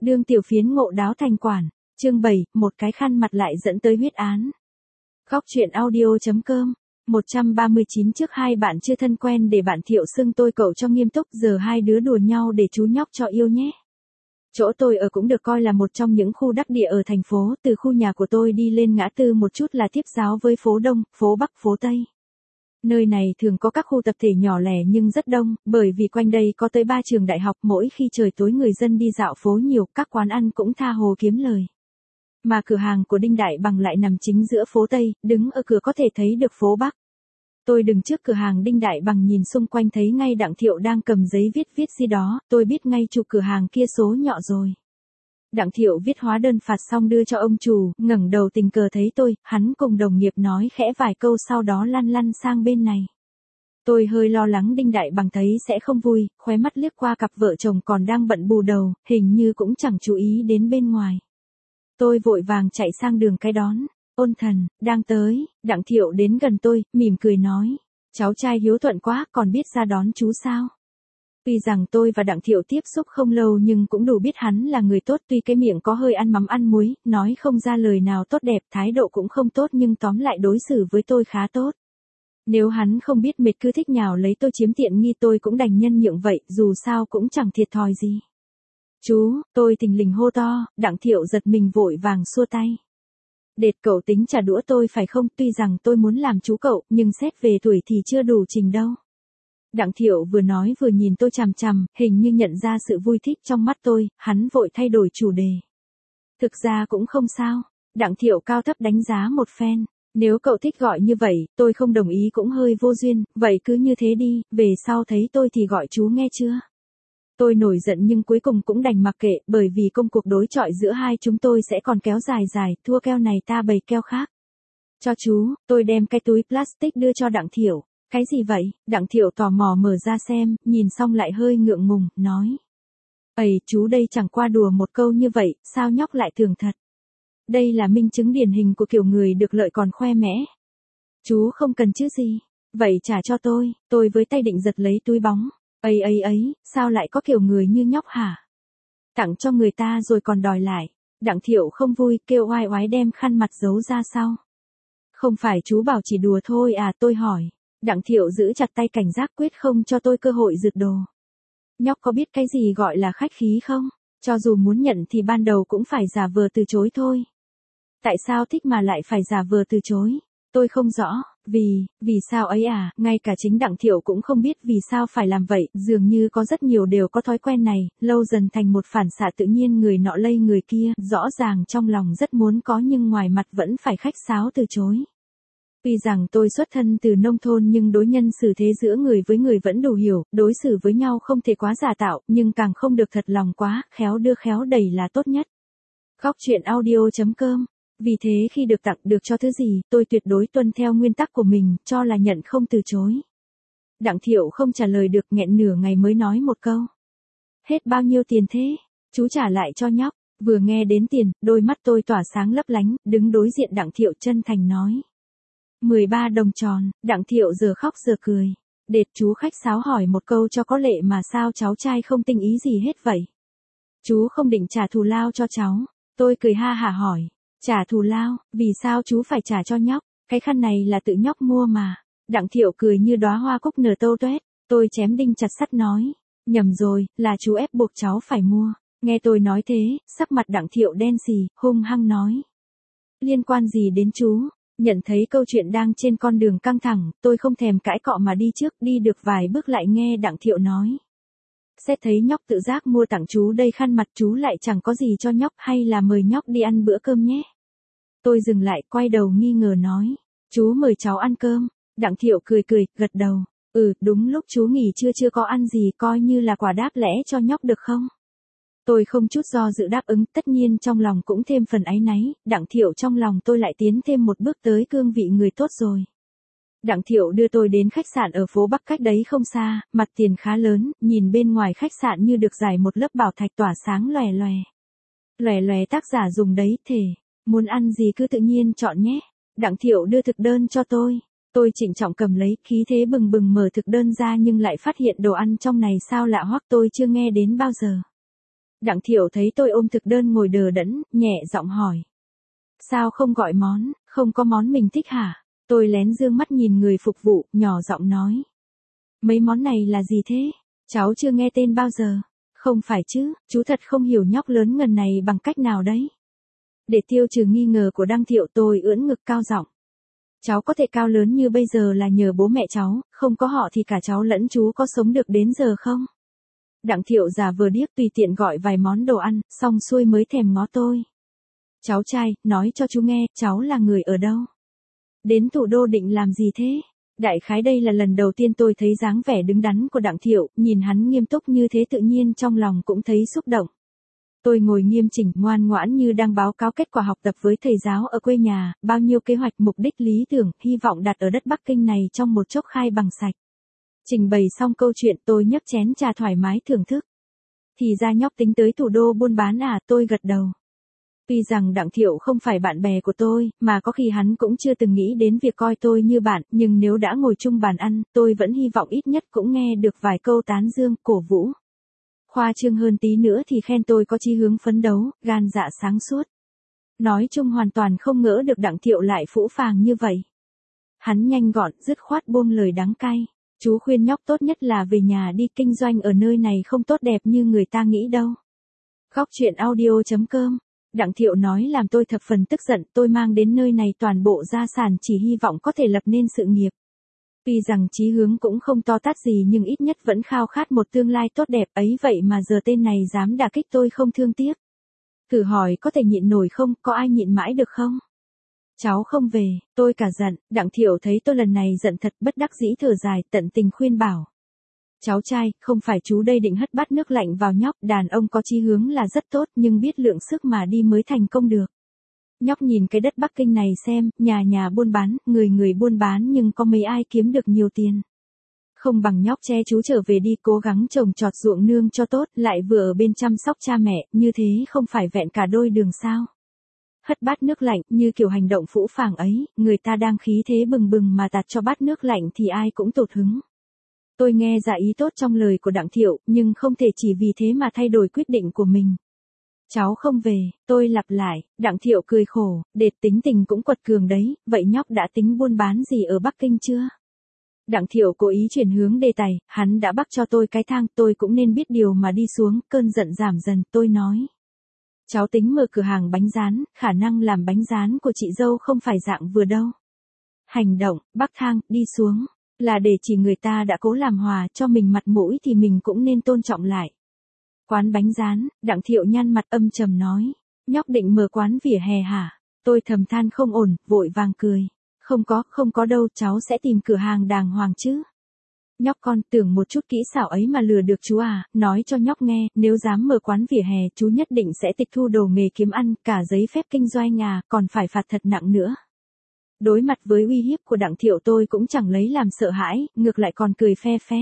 Đương tiểu phiến ngộ đáo thành quản. Chương 7, một cái khăn mặt lại dẫn tới huyết án. Góc truyện audio.com 139 trước hai bạn chưa thân quen để bạn Thiệu xưng tôi cậu cho nghiêm túc, giờ hai đứa đùa nhau để chú nhóc cho yêu nhé. Chỗ tôi ở cũng được coi là một trong những khu đắc địa ở thành phố, từ khu nhà của tôi đi lên ngã tư một chút là tiếp giáo với phố Đông, phố Bắc, phố Tây. Nơi này thường có các khu tập thể nhỏ lẻ nhưng rất đông, bởi vì quanh đây có tới 3 trường đại học, mỗi khi trời tối người dân đi dạo phố nhiều, các quán ăn cũng tha hồ kiếm lời. Mà cửa hàng của Đinh Đại Bằng lại nằm chính giữa phố Tây, đứng ở cửa có thể thấy được phố Bắc. Tôi đứng trước cửa hàng Đinh Đại Bằng nhìn xung quanh thấy ngay Đặng Thiệu đang cầm giấy viết gì đó, tôi biết ngay chủ cửa hàng kia số nhọ rồi. Đặng Thiệu viết hóa đơn phạt xong đưa cho ông chủ, ngẩng đầu tình cờ thấy tôi, hắn cùng đồng nghiệp nói khẽ vài câu sau đó lăn sang bên này. Tôi hơi lo lắng Đinh Đại Bằng thấy sẽ không vui, khóe mắt liếc qua cặp vợ chồng còn đang bận bù đầu, hình như cũng chẳng chú ý đến bên ngoài. Tôi vội vàng chạy sang đường cái đón. Ôn Thần, đang tới. Đặng Thiệu đến gần tôi, mỉm cười nói. Cháu trai hiếu thuận quá, còn biết ra đón chú sao? Tuy rằng tôi và Đặng Thiệu tiếp xúc không lâu nhưng cũng đủ biết hắn là người tốt, tuy cái miệng có hơi ăn mắm ăn muối, nói không ra lời nào tốt đẹp, thái độ cũng không tốt nhưng tóm lại đối xử với tôi khá tốt. Nếu hắn không biết mệt cứ thích nhào lấy tôi chiếm tiện nghi tôi cũng đành nhân nhượng vậy, dù sao cũng chẳng thiệt thòi gì. Chú, tôi thình lình hô to, Đặng Thiệu giật mình vội vàng xua tay. Đệt, cậu tính trả đũa tôi phải không? Tuy rằng tôi muốn làm chú cậu, nhưng xét về tuổi thì chưa đủ trình đâu. Đặng Thiệu vừa nói vừa nhìn tôi chằm chằm, hình như nhận ra sự vui thích trong mắt tôi, hắn vội thay đổi chủ đề. Thực ra cũng không sao. Đặng Thiệu cao thấp đánh giá một phen. Nếu cậu thích gọi như vậy, tôi không đồng ý cũng hơi vô duyên, vậy cứ như thế đi, về sau thấy tôi thì gọi chú nghe chưa? Tôi nổi giận nhưng cuối cùng cũng đành mặc kệ, bởi vì công cuộc đối chọi giữa hai chúng tôi sẽ còn kéo dài, thua keo này ta bày keo khác. Cho chú, tôi đem cái túi plastic đưa cho Đặng Thiệu. Cái gì vậy? Đặng Thiệu tò mò mở ra xem, nhìn xong lại hơi ngượng ngùng, nói. Ây, chú đây chẳng qua đùa một câu như vậy, sao nhóc lại thường thật? Đây là minh chứng điển hình của kiểu người được lợi còn khoe mẽ. Chú không cần chứ gì? Vậy trả cho tôi với tay định giật lấy túi bóng. Ấy, sao lại có kiểu người như nhóc hả? Tặng cho người ta rồi còn đòi lại. Đặng Thiệu không vui, kêu oai oái đem khăn mặt giấu ra sau. Không phải chú bảo chỉ đùa thôi à, tôi hỏi. Đặng Thiệu giữ chặt tay cảnh giác quyết không cho tôi cơ hội rượt đồ. Nhóc có biết cái gì gọi là khách khí không? Cho dù muốn nhận thì ban đầu cũng phải giả vờ từ chối thôi. Tại sao thích mà lại phải giả vờ từ chối? Tôi không rõ, vì sao ấy à, ngay cả chính Đặng Thiệu cũng không biết vì sao phải làm vậy, dường như có rất nhiều đều có thói quen này, lâu dần thành một phản xạ tự nhiên người nọ lây người kia, rõ ràng trong lòng rất muốn có nhưng ngoài mặt vẫn phải khách sáo từ chối. Tuy rằng tôi xuất thân từ nông thôn nhưng đối nhân xử thế giữa người với người vẫn đủ hiểu, đối xử với nhau không thể quá giả tạo, nhưng càng không được thật lòng quá, khéo đưa khéo đẩy là tốt nhất. Góc truyện audio.com. Vì thế khi được tặng được cho thứ gì, tôi tuyệt đối tuân theo nguyên tắc của mình, cho là nhận không từ chối. Đặng Thiệu không trả lời được, nghẹn nửa ngày mới nói một câu. Hết bao nhiêu tiền thế? Chú trả lại cho nhóc. Vừa nghe đến tiền, đôi mắt tôi tỏa sáng lấp lánh, đứng đối diện Đặng Thiệu chân thành nói. 13 đồng tròn. Đặng Thiệu giờ khóc giờ cười. Đệt, chú khách sáo hỏi một câu cho có lệ mà sao cháu trai không tinh ý gì hết vậy? Chú không định trả thù lao cho cháu. Tôi cười ha hả hỏi. Trả thù lao, vì sao chú phải trả cho nhóc? Cái khăn này là tự nhóc mua mà. Đặng Thiệu cười như đóa hoa cúc nở tâu tuét. Tôi chém đinh chặt sắt nói. Nhầm rồi, là chú ép buộc cháu phải mua. Nghe tôi nói thế, sắc mặt Đặng Thiệu đen xì, hung hăng nói. Liên quan gì đến chú? Nhận thấy câu chuyện đang trên con đường căng thẳng, tôi không thèm cãi cọ mà đi trước, đi được vài bước lại nghe Đặng Thiệu nói. Xét thấy nhóc tự giác mua tặng chú đây khăn mặt chú lại chẳng có gì cho nhóc hay là mời nhóc đi ăn bữa cơm nhé. Tôi dừng lại, quay đầu nghi ngờ nói. Chú mời cháu ăn cơm. Đặng Thiệu cười, gật đầu. Đúng lúc chú nghỉ trưa chưa có ăn gì coi như là quà đáp lễ cho nhóc được không? Tôi không chút do dự đáp ứng, tất nhiên trong lòng cũng thêm phần áy náy, Đặng Thiệu trong lòng tôi lại tiến thêm một bước tới cương vị người tốt rồi. Đặng Thiệu đưa tôi đến khách sạn ở phố Bắc cách đấy không xa, mặt tiền khá lớn, nhìn bên ngoài khách sạn như được rải một lớp bảo thạch tỏa sáng lòe lòe. Lòe lòe tác giả dùng đấy, thể, muốn ăn gì cứ tự nhiên chọn nhé. Đặng Thiệu đưa thực đơn cho tôi trịnh trọng cầm lấy, khí thế bừng bừng mở thực đơn ra nhưng lại phát hiện đồ ăn trong này sao lạ hoắc tôi chưa nghe đến bao giờ. Đặng Thiệu thấy tôi ôm thực đơn ngồi đờ đẫn, nhẹ giọng hỏi. Sao không gọi món, không có món mình thích hả? Tôi lén dương mắt nhìn người phục vụ, nhỏ giọng nói. Mấy món này là gì thế? Cháu chưa nghe tên bao giờ. Không phải chứ, chú thật không hiểu nhóc lớn ngần này bằng cách nào đấy. Để tiêu trừ nghi ngờ của Đặng Thiệu, tôi ưỡn ngực cao giọng. Cháu có thể cao lớn như bây giờ là nhờ bố mẹ cháu, không có họ thì cả cháu lẫn chú có sống được đến giờ không? Đặng Thiệu giả vờ điếc tùy tiện gọi vài món đồ ăn, xong xuôi mới thèm ngó tôi. Cháu trai, nói cho chú nghe, cháu là người ở đâu? Đến thủ đô định làm gì thế? Đại khái đây là lần đầu tiên tôi thấy dáng vẻ đứng đắn của Đặng Thiệu, nhìn hắn nghiêm túc như thế tự nhiên trong lòng cũng thấy xúc động. Tôi ngồi nghiêm chỉnh, ngoan ngoãn như đang báo cáo kết quả học tập với thầy giáo ở quê nhà, bao nhiêu kế hoạch mục đích lý tưởng, hy vọng đặt ở đất Bắc Kinh này trong một chốc khai bằng sạch. Trình bày xong câu chuyện tôi nhấc chén trà thoải mái thưởng thức. Thì ra nhóc tính tới thủ đô buôn bán à, tôi gật đầu. Tuy rằng Đặng Thiệu không phải bạn bè của tôi, mà có khi hắn cũng chưa từng nghĩ đến việc coi tôi như bạn, nhưng nếu đã ngồi chung bàn ăn, tôi vẫn hy vọng ít nhất cũng nghe được vài câu tán dương, cổ vũ. Khoa trương hơn tí nữa thì khen tôi có chí hướng phấn đấu, gan dạ sáng suốt. Nói chung hoàn toàn không ngỡ được Đặng Thiệu lại phũ phàng như vậy. Hắn nhanh gọn, dứt khoát buông lời đắng cay. Chú khuyên nhóc tốt nhất là về nhà đi, kinh doanh ở nơi này không tốt đẹp như người ta nghĩ đâu. Góc truyện audio.com. Đặng Thiệu nói làm tôi thập phần tức giận, tôi mang đến nơi này toàn bộ gia sản chỉ hy vọng có thể lập nên sự nghiệp. Tuy rằng chí hướng cũng không to tát gì nhưng ít nhất vẫn khao khát một tương lai tốt đẹp ấy, vậy mà giờ tên này dám đả kích tôi không thương tiếc. Thử hỏi có thể nhịn nổi không, có ai nhịn mãi được không? Cháu không về, tôi cả giận. Đặng Thiệu thấy tôi lần này giận thật, bất đắc dĩ thở dài, tận tình khuyên bảo. Cháu trai, không phải chú đây định hất bát nước lạnh vào nhóc, đàn ông có chí hướng là rất tốt nhưng biết lượng sức mà đi mới thành công được. Nhóc nhìn cái đất Bắc Kinh này xem, nhà nhà buôn bán, người người buôn bán nhưng có mấy ai kiếm được nhiều tiền. Không bằng nhóc che chú trở về đi, cố gắng trồng trọt ruộng nương cho tốt, lại vừa ở bên chăm sóc cha mẹ, như thế không phải vẹn cả đôi đường sao. Hất bát nước lạnh, như kiểu hành động phũ phàng ấy, người ta đang khí thế bừng bừng mà tạt cho bát nước lạnh thì ai cũng tụt hứng. Tôi nghe ra ý tốt trong lời của Đặng Thiệu, nhưng không thể chỉ vì thế mà thay đổi quyết định của mình. Cháu không về, tôi lặp lại. Đặng Thiệu cười khổ, đệt tính tình cũng quật cường đấy, vậy nhóc đã tính buôn bán gì ở Bắc Kinh chưa? Đặng Thiệu cố ý chuyển hướng đề tài, hắn đã bắc cho tôi cái thang, tôi cũng nên biết điều mà đi xuống, cơn giận giảm dần, tôi nói. Cháu tính mở cửa hàng bánh rán, khả năng làm bánh rán của chị dâu không phải dạng vừa đâu. Hành động, bắc thang, đi xuống, là để chỉ người ta đã cố làm hòa cho mình mặt mũi thì mình cũng nên tôn trọng lại. Quán bánh rán, Đặng Thiệu nhăn mặt âm trầm nói. Nhóc định mở quán vỉa hè hả? Tôi thầm than không ổn, vội vàng cười. Không có đâu, cháu sẽ tìm cửa hàng đàng hoàng chứ. Nhóc con tưởng một chút kỹ xảo ấy mà lừa được chú à, nói cho nhóc nghe, nếu dám mở quán vỉa hè chú nhất định sẽ tịch thu đồ nghề kiếm ăn, cả giấy phép kinh doanh à, còn phải phạt thật nặng nữa. Đối mặt với uy hiếp của Đặng Thiệu tôi cũng chẳng lấy làm sợ hãi, ngược lại còn cười phe phé.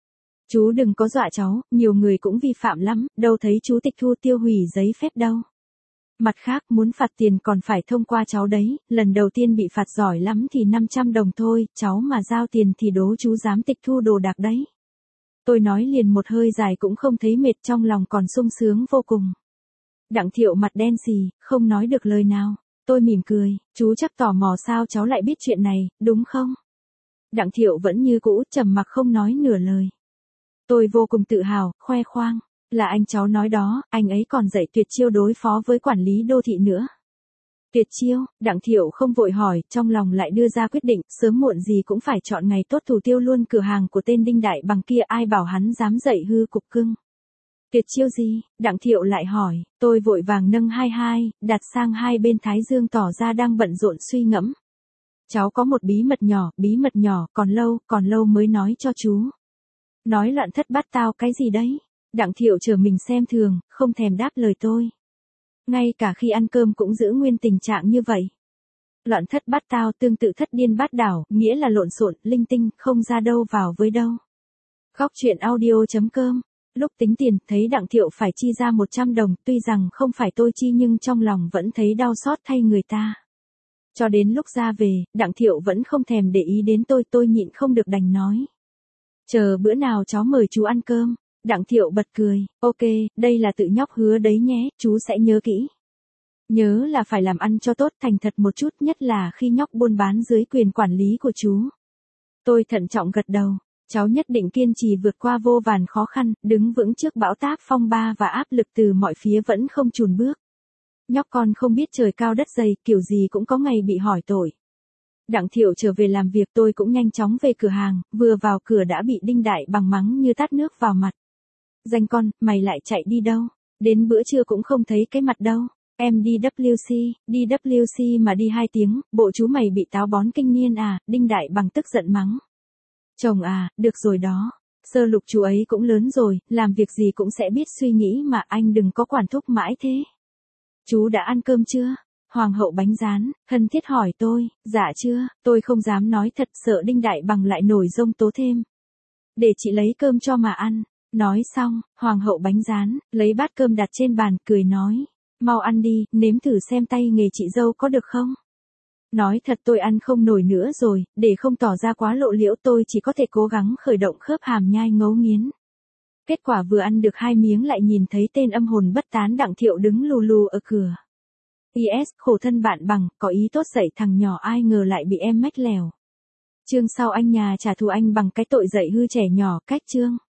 Chú đừng có dọa cháu, nhiều người cũng vi phạm lắm, đâu thấy chú tịch thu tiêu hủy giấy phép đâu. Mặt khác muốn phạt tiền còn phải thông qua cháu đấy, lần đầu tiên bị phạt giỏi lắm thì 500 đồng thôi, cháu mà giao tiền thì đố chú dám tịch thu đồ đạc đấy. Tôi nói liền một hơi dài cũng không thấy mệt, trong lòng còn sung sướng vô cùng. Đặng Thiệu mặt đen xì, không nói được lời nào. Tôi mỉm cười, chú chắc tò mò sao cháu lại biết chuyện này, đúng không? Đặng Thiệu vẫn như cũ, trầm mặc không nói nửa lời. Tôi vô cùng tự hào, khoe khoang. Là anh cháu nói đó, anh ấy còn dạy tuyệt chiêu đối phó với quản lý đô thị nữa. Tuyệt chiêu, Đặng Thiệu không vội hỏi, trong lòng lại đưa ra quyết định, sớm muộn gì cũng phải chọn ngày tốt thủ tiêu luôn cửa hàng của tên Đinh Đại Bằng kia, ai bảo hắn dám dạy hư cục cưng. Tuyệt chiêu gì? Đặng Thiệu lại hỏi, tôi vội vàng nâng hai, đặt sang hai bên thái dương tỏ ra đang bận rộn suy ngẫm. Cháu có một bí mật nhỏ, còn lâu mới nói cho chú. Nói loạn thất bát tao cái gì đấy? Đặng Thiệu chờ mình xem thường, không thèm đáp lời tôi. Ngay cả khi ăn cơm cũng giữ nguyên tình trạng như vậy. Loạn thất bát tao tương tự thất điên bát đảo, nghĩa là lộn xộn, linh tinh, không ra đâu vào với đâu. Góc truyện audio.com. Lúc tính tiền, thấy Đặng Thiệu phải chi ra 100 đồng, tuy rằng không phải tôi chi nhưng trong lòng vẫn thấy đau xót thay người ta. Cho đến lúc ra về, Đặng Thiệu vẫn không thèm để ý đến tôi nhịn không được đành nói. Chờ bữa nào cháu mời chú ăn cơm. Đặng Thiệu bật cười, ok, đây là tự nhóc hứa đấy nhé, chú sẽ nhớ kỹ. Nhớ là phải làm ăn cho tốt, thành thật một chút, nhất là khi nhóc buôn bán dưới quyền quản lý của chú. Tôi thận trọng gật đầu, cháu nhất định kiên trì vượt qua vô vàn khó khăn, đứng vững trước bão táp phong ba và áp lực từ mọi phía vẫn không chùn bước. Nhóc con không biết trời cao đất dày, kiểu gì cũng có ngày bị hỏi tội. Đặng Thiệu trở về làm việc, tôi cũng nhanh chóng về cửa hàng, vừa vào cửa đã bị Đinh Đại Bằng mắng như tát nước vào mặt. Danh con, mày lại chạy đi đâu? Đến bữa trưa cũng không thấy cái mặt đâu. Em đi WC mà đi 2 tiếng, bộ chú mày bị táo bón kinh niên à, Đinh Đại Bằng tức giận mắng. Chồng à, được rồi đó. Sơ Lục chú ấy cũng lớn rồi, làm việc gì cũng sẽ biết suy nghĩ mà, anh đừng có quản thúc mãi thế. Chú đã ăn cơm chưa? Hoàng hậu bánh rán, thân thiết hỏi tôi, dạ chưa, tôi không dám nói thật, sợ Đinh Đại Bằng lại nổi giông tố thêm. Để chị lấy cơm cho mà ăn. Nói xong, Hoàng hậu bánh rán, lấy bát cơm đặt trên bàn, cười nói. Mau ăn đi, nếm thử xem tay nghề chị dâu có được không? Nói thật tôi ăn không nổi nữa rồi, để không tỏ ra quá lộ liễu tôi chỉ có thể cố gắng khởi động khớp hàm nhai ngấu nghiến. Kết quả vừa ăn được 2 miếng lại nhìn thấy tên âm hồn bất tán Đặng Thiệu đứng lù lù ở cửa. PS, khổ thân bạn Bằng, có ý tốt dạy thằng nhỏ ai ngờ lại bị em mách lèo. Chương sau anh nhà trả thù anh bằng cái tội dạy hư trẻ nhỏ, cách chương.